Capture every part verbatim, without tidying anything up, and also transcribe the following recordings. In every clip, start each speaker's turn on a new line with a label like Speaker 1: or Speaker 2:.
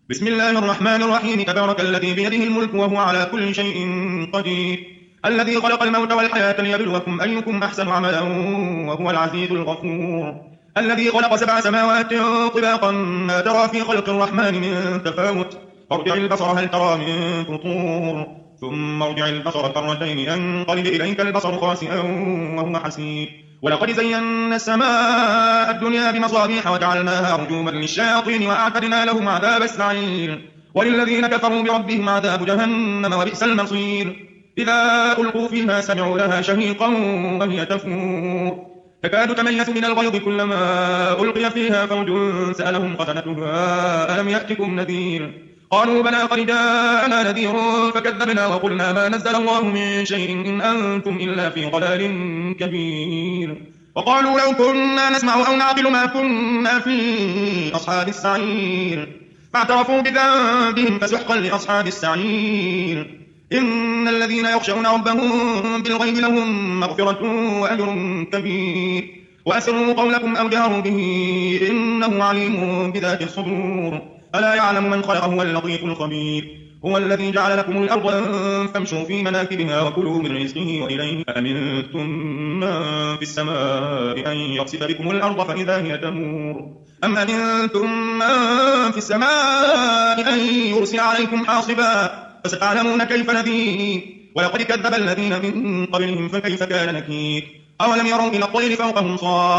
Speaker 1: بسم الله الرحمن الرحيم. تبارك الذي بيده الملك وهو على كل شيء قدير، الذي خلق الموت والحياة ليبلوكم أيكم أحسن عملا وهو العزيز الغفور، الذي خلق سبع سماوات طباقا ما ترى في خلق الرحمن من تفاوت، فارجع البصر هل ترى من فطور، ثم ارجع البصر كرتين ينقلب إليك البصر خاسئا وهو حسير، ولقد زينا السماء الدنيا بمصابيح وجعلناها رجوما للشياطين وأعتدنا لهم عذاب السعير، وللذين كفروا بربهم عذاب جهنم وبئس المصير. إذا ألقوا فيها سمعوا لها شهيقا وهي تفور، تكاد تميز من الغيظ كلما ألقي فيها فوج سألهم خزنتها ألم يأتكم نذير، قالوا بلى قد جاءنا نذير فكذبنا وقلنا ما نزل الله من شيء إن أنتم إلا في ضلال كبير، وقالوا لو كنا نسمع أو نعقل ما كنا في أصحاب السعير، فاعترفوا بذنبهم فسحقا لأصحاب السعير. إن الذين يخشون ربهم بالغيب لهم مغفرة وأجر كبير، وأسروا قولكم أو جهروا به إنه عليم بذات الصدور، ألا يعلم من خلق هو اللطيف الخبير، هو الذي جعل لكم الأرض فامشوا في مناكبها وكلوا من رزقه وإليه. أأمنتم من في السماء أن يخسف بكم الأرض فإذا هي تمور، أم أمنتم من في السماء أن يرسل عليكم حاصبا فستعلمون كيف نذير، ولقد كذب الذين من قبلهم فكيف كان نكير، أولم يروا إلى الطير فوقهم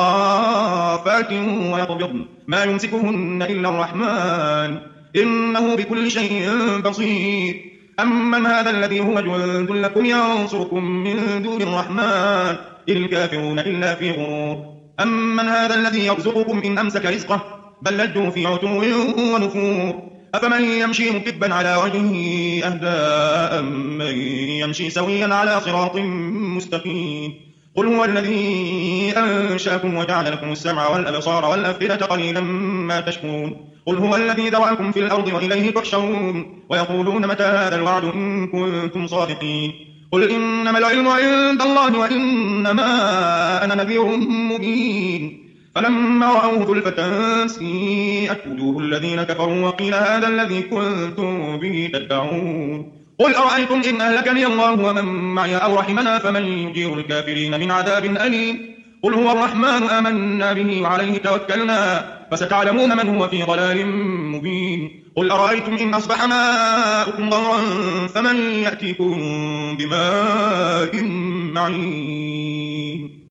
Speaker 1: صافات ويقبضن ما يمسكهن إلا الرحمن إنه بكل شيء بصير، أمن هذا الذي هو جند لكم ينصركم من دون الرحمن إن الكافرون إلا في غرور، أمن هذا الذي يرزقكم إن أمسك رزقه بل لجوا في عتو ونفور، أفمن يمشي مكبا على وجهه أهدى أمن يمشي سويا على صراط مستقيم، قل هو الذي أنشأكم وجعل لكم السمع والأبصار والأفئدة قليلا ما تشكرون، قل هو الذي ذرأكم في الأرض وإليه تحشرون، ويقولون متى هذا الوعد إن كنتم صادقين، قل إنما العلم عند الله وإنما أنا نذير مبين، فلما رأوه زلفة سيئت وجوه الذين كفروا وقيل هذا الذي كنتم به تدعون، قل أرأيتم إن أهلكني الله ومن معي أو رحمنا فمن يجير الكافرين من عذاب أليم، قل هو الرحمن آمنا به وعليه توكلنا فستعلمون من هو في ضلال مبين، قل أرأيتم إن أصبح ماؤكم غورا فمن يأتيكم بماء معين.